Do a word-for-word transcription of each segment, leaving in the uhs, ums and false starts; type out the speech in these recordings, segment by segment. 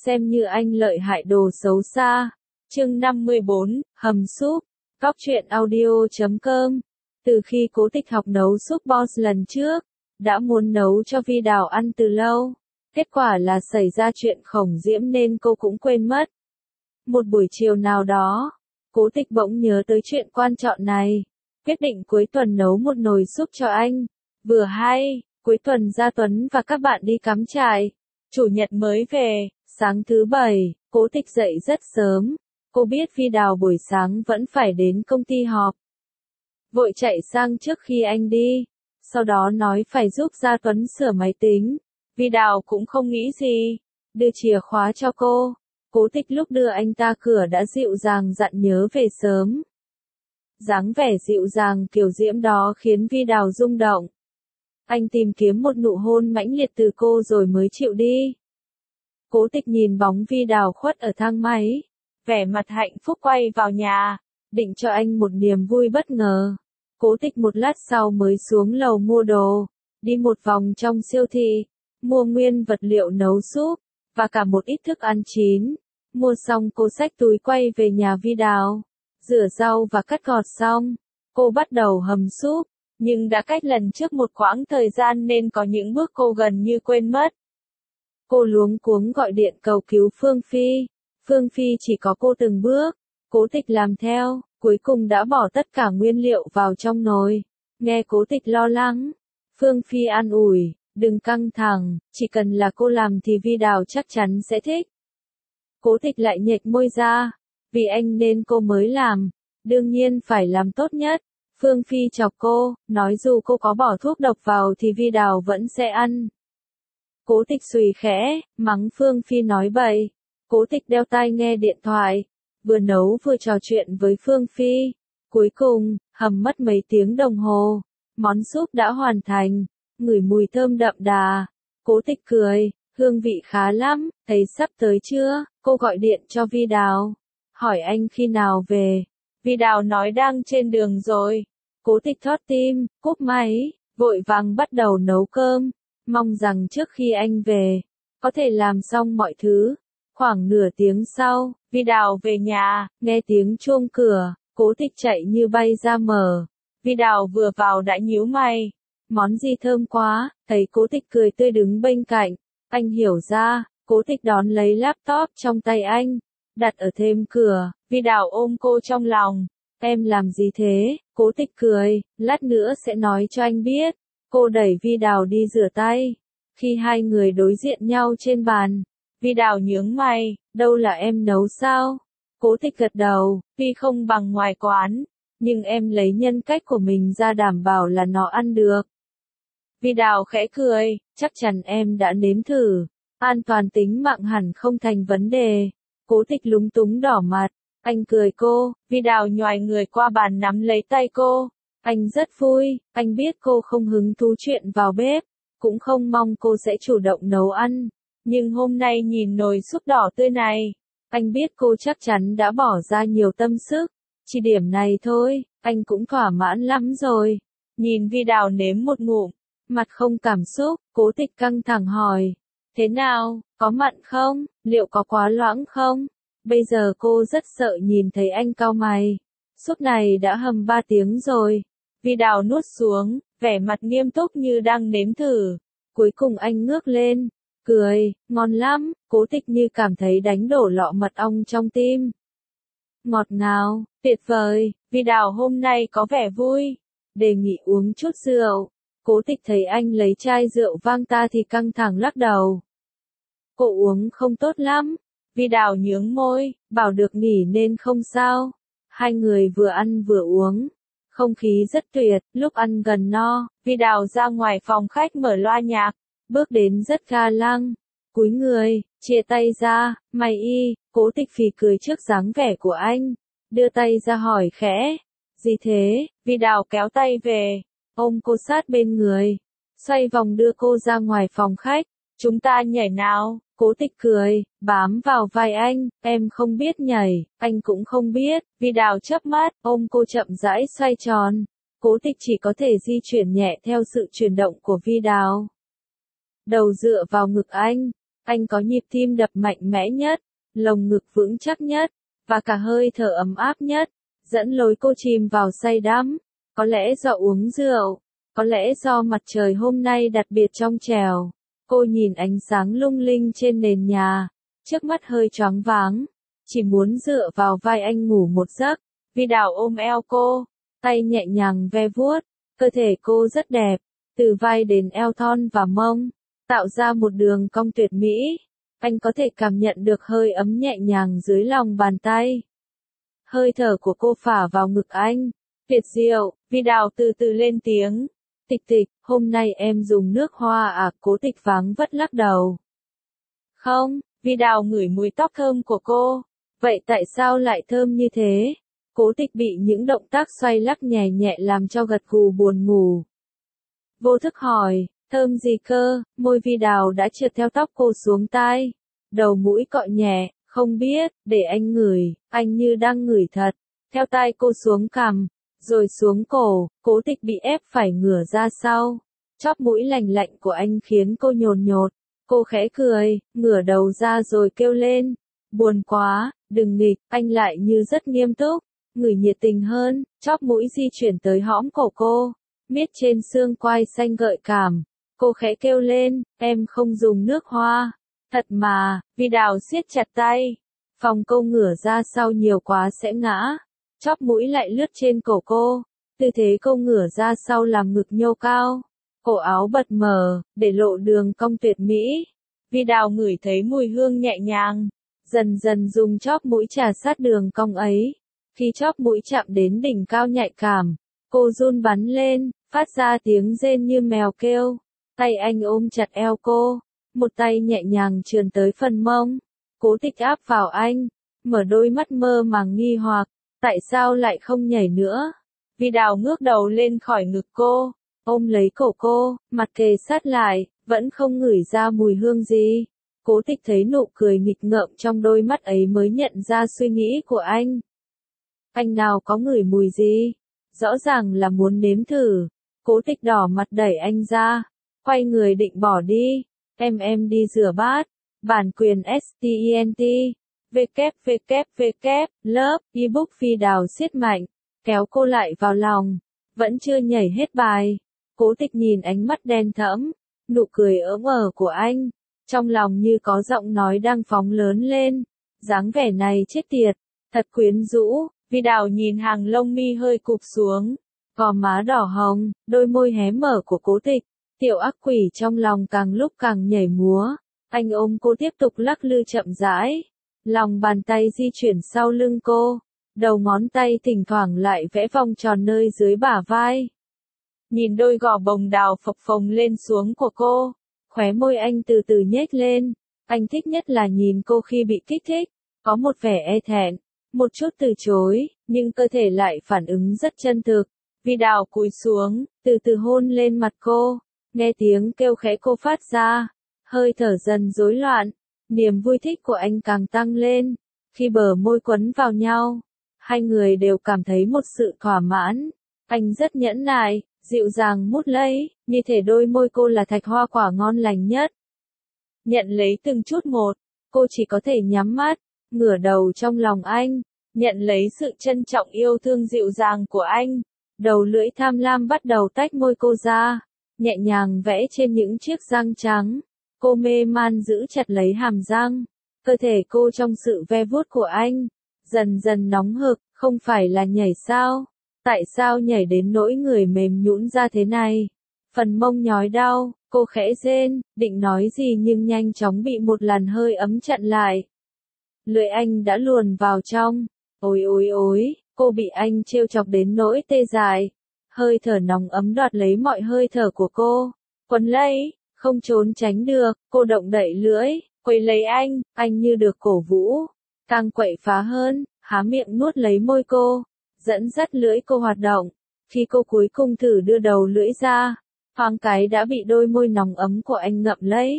xem như anh lợi hại đồ xấu xa. Chương năm mươi bốn, hầm súp. Cóc truyện audio chấm com. Từ khi Cố Tịch học nấu súp boss lần trước, đã muốn nấu cho Vi Đào ăn từ lâu. Kết quả là xảy ra chuyện khổng diễm nên cô cũng quên mất. Một buổi chiều nào đó, Cố Tịch bỗng nhớ tới chuyện quan trọng này. Quyết định cuối tuần nấu một nồi súp cho anh. Vừa hay, cuối tuần Gia Tuấn và các bạn đi cắm trại. Chủ nhật mới về, sáng thứ bảy, Cố Tịch dậy rất sớm. Cô biết Vi Đào buổi sáng vẫn phải đến công ty họp. Vội chạy sang trước khi anh đi. Sau đó nói phải giúp Gia Tuấn sửa máy tính. Vi Đào cũng không nghĩ gì. Đưa chìa khóa cho cô. Cố Tịch lúc đưa anh ta cửa đã dịu dàng dặn nhớ về sớm. Dáng vẻ dịu dàng kiều diễm đó khiến Vi Đào rung động. Anh tìm kiếm một nụ hôn mãnh liệt từ cô rồi mới chịu đi. Cố Tịch nhìn bóng Vi Đào khuất ở thang máy. Vẻ mặt hạnh phúc quay vào nhà. Định cho anh một niềm vui bất ngờ. Cố Tịch một lát sau mới xuống lầu mua đồ. Đi một vòng trong siêu thị. Mua nguyên vật liệu nấu súp. Và cả một ít thức ăn chín. Mua xong cô xách túi quay về nhà Vi Đào. Rửa rau và cắt gọt xong. Cô bắt đầu hầm súp. Nhưng đã cách lần trước một quãng thời gian nên có những bước cô gần như quên mất. Cô luống cuống gọi điện cầu cứu Phương Phi. Phương Phi chỉ có cô từng bước. Cố Tịch làm theo. Cuối cùng đã bỏ tất cả nguyên liệu vào trong nồi. Nghe Cố Tịch lo lắng. Phương Phi an ủi. Đừng căng thẳng. Chỉ cần là cô làm thì Vi Đào chắc chắn sẽ thích. Cố Tịch lại nhếch môi ra. Vì anh nên cô mới làm. Đương nhiên phải làm tốt nhất. Phương Phi chọc cô, nói dù cô có bỏ thuốc độc vào thì Vi Đào vẫn sẽ ăn. Cố Tịch xùy khẽ, mắng Phương Phi nói bậy. Cố Tịch đeo tai nghe điện thoại. Vừa nấu vừa trò chuyện với Phương Phi. Cuối cùng, hầm mất mấy tiếng đồng hồ. Món súp đã hoàn thành. Ngửi mùi thơm đậm đà. Cố Tịch cười, hương vị khá lắm, thấy sắp tới chưa? Cô gọi điện cho Vi Đào. Hỏi anh khi nào về. Vi Đào nói đang trên đường rồi. Cố Tịch thót tim, cúp máy, vội vàng bắt đầu nấu cơm. Mong rằng trước khi anh về, có thể làm xong mọi thứ. Khoảng nửa tiếng sau, Vi Đào về nhà, nghe tiếng chuông cửa, Cố Tịch chạy như bay ra mở. Vi Đào vừa vào đã nhíu mày. Món gì thơm quá, thấy Cố Tịch cười tươi đứng bên cạnh. Anh hiểu ra, Cố Tịch đón lấy laptop trong tay anh. Đặt ở thềm cửa, Vi Đào ôm cô trong lòng. Em làm gì thế? Cố Tịch cười, lát nữa sẽ nói cho anh biết. Cô đẩy Vi Đào đi rửa tay. Khi hai người đối diện nhau trên bàn, Vi Đào nhướng mày, đâu là em nấu sao? Cố Tịch gật đầu, tuy không bằng ngoài quán, nhưng em lấy nhân cách của mình ra đảm bảo là nó ăn được. Vi Đào khẽ cười, chắc chắn em đã nếm thử. An toàn tính mạng hẳn không thành vấn đề. Cố Tịch lúng túng đỏ mặt. Anh cười cô. Vi Đào nhoài người qua bàn nắm lấy tay cô. Anh rất vui. Anh biết cô không hứng thú chuyện vào bếp. Cũng không mong cô sẽ chủ động nấu ăn. Nhưng hôm nay nhìn nồi súp đỏ tươi này. Anh biết cô chắc chắn đã bỏ ra nhiều tâm sức. Chỉ điểm này thôi, anh cũng thỏa mãn lắm rồi. Nhìn Vi Đào nếm một ngụm. Mặt không cảm xúc. Cố Tịch căng thẳng hỏi. Thế nào, có mặn không? Liệu có quá loãng không? Bây giờ cô rất sợ nhìn thấy anh cau mày. Súp này đã hầm ba tiếng rồi. Vi Đào nuốt xuống, vẻ mặt nghiêm túc như đang nếm thử. Cuối cùng anh ngước lên, cười, ngon lắm. Cố Tịch như cảm thấy đánh đổ lọ mật ong trong tim. Ngọt ngào, tuyệt vời. Vi Đào hôm nay có vẻ vui. Đề nghị uống chút rượu. Cố Tịch thấy anh lấy chai rượu vang ta thì căng thẳng lắc đầu. Cô uống không tốt lắm. Vi Đào nhướng môi, bảo được nghỉ nên không sao. Hai người vừa ăn vừa uống. Không khí rất tuyệt, lúc ăn gần no, Vi Đào ra ngoài phòng khách mở loa nhạc. Bước đến rất ga lăng. Cúi người, chia tay ra, mày y. Cố Tịch phì cười trước dáng vẻ của anh. Đưa tay ra hỏi khẽ. Gì thế? Vi Đào kéo tay về. Ôm cô sát bên người. Xoay vòng đưa cô ra ngoài phòng khách. Chúng ta nhảy nào? Cố Tịch cười, bám vào vai anh. Em không biết nhảy, anh cũng không biết. Vi Đào chớp mắt, ôm cô chậm rãi xoay tròn. Cố Tịch chỉ có thể di chuyển nhẹ theo sự chuyển động của Vi Đào. Đầu dựa vào ngực anh. Anh có nhịp tim đập mạnh mẽ nhất, lồng ngực vững chắc nhất, và cả hơi thở ấm áp nhất, dẫn lối cô chìm vào say đắm. Có lẽ do uống rượu, có lẽ do mặt trời hôm nay đặc biệt trong trẻo. Cô nhìn ánh sáng lung linh trên nền nhà, trước mắt hơi choáng váng, chỉ muốn dựa vào vai anh ngủ một giấc. Vidal ôm eo cô, tay nhẹ nhàng ve vuốt, cơ thể cô rất đẹp, từ vai đến eo thon và mông, tạo ra một đường cong tuyệt mỹ. Anh có thể cảm nhận được hơi ấm nhẹ nhàng dưới lòng bàn tay. Hơi thở của cô phả vào ngực anh. Tuyệt diệu, Vidal từ từ lên tiếng. Tịch tịch, hôm nay em dùng nước hoa à? Cố Tịch váng vất lắc đầu. Không, Vidal ngửi mùi tóc thơm của cô. Vậy tại sao lại thơm như thế? Cố Tịch bị những động tác xoay lắc nhẹ nhẹ làm cho gật gù buồn ngủ. Vô thức hỏi, thơm gì cơ? Môi Vidal đã trượt theo tóc cô xuống tai. Đầu mũi cọ nhẹ, không biết, để anh ngửi, anh như đang ngửi thật. Theo tai cô xuống cằm, rồi xuống cổ, Cố Tịch bị ép phải ngửa ra sau. Chóp mũi lành lạnh của anh khiến cô nhồn nhột. Cô khẽ cười, ngửa đầu ra rồi kêu lên. Buồn quá, đừng nghịch, anh lại như rất nghiêm túc. Ngửi nhiệt tình hơn, chóp mũi di chuyển tới hõm cổ cô. Miết trên xương quai xanh gợi cảm. Cô khẽ kêu lên, em không dùng nước hoa. Thật mà, Vidal siết chặt tay. Phòng cô ngửa ra sau nhiều quá sẽ ngã. Chóp mũi lại lướt trên cổ cô. Tư thế cô ngửa ra sau làm ngực nhô cao. Cổ áo bật mở, để lộ đường cong tuyệt mỹ. Vidal ngửi thấy mùi hương nhẹ nhàng. Dần dần dùng chóp mũi trà sát đường cong ấy. Khi chóp mũi chạm đến đỉnh cao nhạy cảm, cô run bắn lên, phát ra tiếng rên như mèo kêu. Tay anh ôm chặt eo cô. Một tay nhẹ nhàng trườn tới phần mông. Cố Tịch áp vào anh. Mở đôi mắt mơ màng nghi hoặc. Tại sao lại không nhảy nữa? Vidal ngước đầu lên khỏi ngực cô, ôm lấy cổ cô, mặt kề sát lại, vẫn không ngửi ra mùi hương gì. Cố Tịch thấy nụ cười nghịch ngợm trong đôi mắt ấy mới nhận ra suy nghĩ của anh. Anh nào có ngửi mùi gì? Rõ ràng là muốn nếm thử. Cố Tịch đỏ mặt đẩy anh ra, quay người định bỏ đi. Em em đi rửa bát. Bản quyền stent. www, lớp, ebook Vidal siết mạnh, kéo cô lại vào lòng, vẫn chưa nhảy hết bài. Cố Tịch nhìn ánh mắt đen thẫm, nụ cười ỡm ờ của anh, trong lòng như có giọng nói đang phóng lớn lên, dáng vẻ này chết tiệt, thật quyến rũ. Vidal nhìn hàng lông mi hơi cụp xuống, gò má đỏ hồng, đôi môi hé mở của Cố Tịch, tiểu ác quỷ trong lòng càng lúc càng nhảy múa. Anh ôm cô tiếp tục lắc lư chậm rãi. Lòng bàn tay di chuyển sau lưng cô, đầu ngón tay thỉnh thoảng lại vẽ vòng tròn nơi dưới bả vai. Nhìn đôi gò bồng đào phập phồng lên xuống của cô, khóe môi anh từ từ nhếch lên. Anh thích nhất là nhìn cô khi bị kích thích, có một vẻ e thẹn, một chút từ chối, nhưng cơ thể lại phản ứng rất chân thực. Vidal cúi xuống, từ từ hôn lên mặt cô, nghe tiếng kêu khẽ cô phát ra, hơi thở dần rối loạn. Niềm vui thích của anh càng tăng lên. Khi bờ môi quấn vào nhau, hai người đều cảm thấy một sự thỏa mãn. Anh rất nhẫn nại, dịu dàng mút lấy, như thể đôi môi cô là thạch hoa quả ngon lành nhất. Nhận lấy từng chút một, cô chỉ có thể nhắm mắt, ngửa đầu trong lòng anh, nhận lấy sự trân trọng yêu thương dịu dàng của anh. Đầu lưỡi tham lam bắt đầu tách môi cô ra, nhẹ nhàng vẽ trên những chiếc răng trắng. Cô mê man giữ chặt lấy hàm răng, cơ thể cô trong sự ve vuốt của anh, dần dần nóng hực, không phải là nhảy sao? Tại sao nhảy đến nỗi người mềm nhũn ra thế này? Phần mông nhói đau, cô khẽ rên, định nói gì nhưng nhanh chóng bị một làn hơi ấm chặn lại. Lưỡi anh đã luồn vào trong, ôi ôi ôi, cô bị anh trêu chọc đến nỗi tê dại. Hơi thở nóng ấm đoạt lấy mọi hơi thở của cô, quấn lấy. Không trốn tránh được, cô động đậy lưỡi, quấy lấy anh, anh như được cổ vũ, càng quậy phá hơn, há miệng nuốt lấy môi cô, dẫn dắt lưỡi cô hoạt động. Khi cô cuối cùng thử đưa đầu lưỡi ra, thoáng cái đã bị đôi môi nóng ấm của anh ngậm lấy.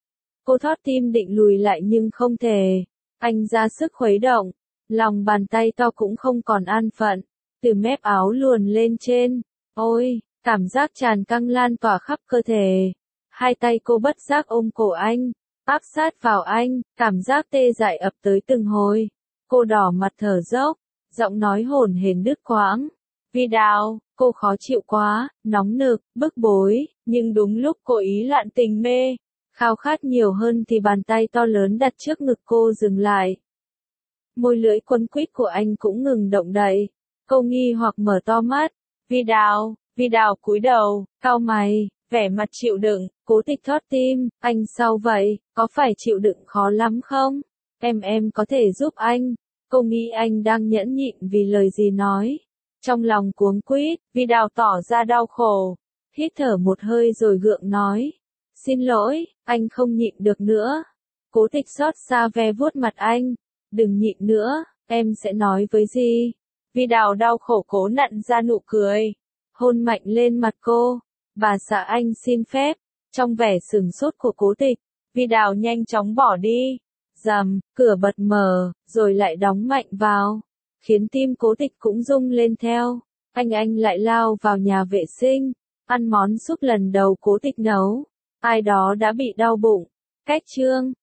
Cô thót tim định lùi lại nhưng không thể, anh ra sức khuấy động, lòng bàn tay to cũng không còn an phận, từ mép áo luồn lên trên, ôi, cảm giác tràn căng lan tỏa khắp cơ thể. Hai tay cô bất giác ôm cổ anh, áp sát vào anh, cảm giác tê dại ập tới từng hồi. Cô đỏ mặt thở dốc, giọng nói hổn hển đứt quãng. Vidal, cô khó chịu quá, nóng nực, bức bối, nhưng đúng lúc cô ý loạn tình mê, khao khát nhiều hơn thì bàn tay to lớn đặt trước ngực cô dừng lại. Môi lưỡi quấn quýt của anh cũng ngừng động đậy. Cô nghi hoặc mở to mắt. Vidal, Vidal cúi đầu, cau mày, vẻ mặt chịu đựng, Cố Tịch thót tim, anh sao vậy, có phải chịu đựng khó lắm không? Em em có thể giúp anh. Cô nghĩ anh đang nhẫn nhịn vì lời gì nói. Trong lòng cuống quýt, Vidal tỏ ra đau khổ. Hít thở một hơi rồi gượng nói. Xin lỗi, anh không nhịn được nữa. Cố Tịch xót xa ve vuốt mặt anh. Đừng nhịn nữa, em sẽ nói với gì? Vidal đau khổ cố nặn ra nụ cười. Hôn mạnh lên mặt cô. Bà xã anh xin phép. Trong vẻ sửng sốt của Cố Tịch, Vidal nhanh chóng bỏ đi. Rầm, cửa bật mở, rồi lại đóng mạnh vào. Khiến tim Cố Tịch cũng rung lên theo. Anh anh lại lao vào nhà vệ sinh. Ăn món súp lần đầu Cố Tịch nấu. Ai đó đã bị đau bụng. Cách chương